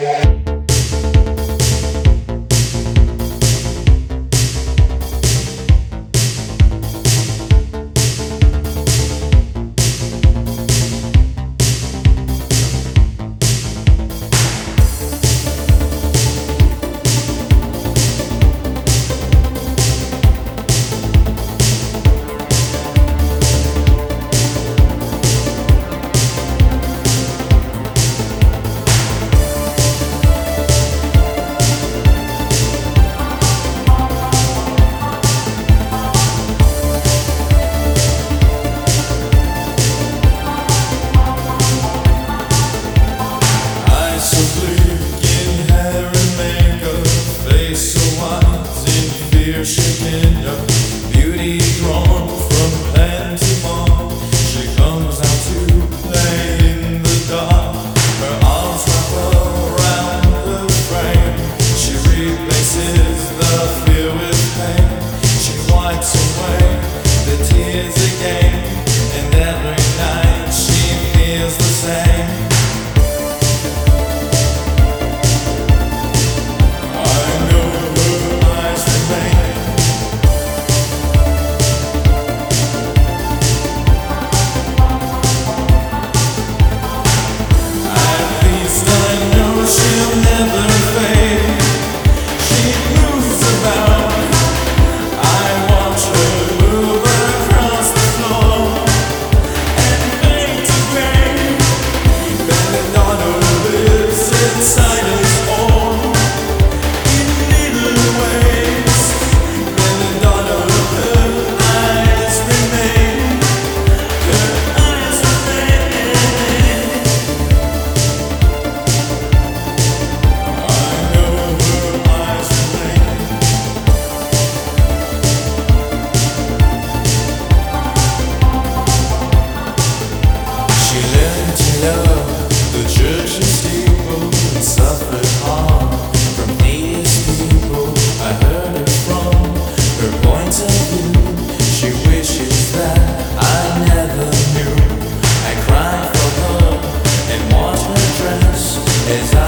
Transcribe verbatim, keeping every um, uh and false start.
Shaking up, beauty drawn from land to mar. She comes out to play in the dark. Her arms wrap around the frame. She replaces the fear with pain. She wipes away the tears again, and every night she feels the same. The church and steeple and suffered harm from these people. I heard it from her point of view. She wishes that I never knew. I cried for her and watched her dress as I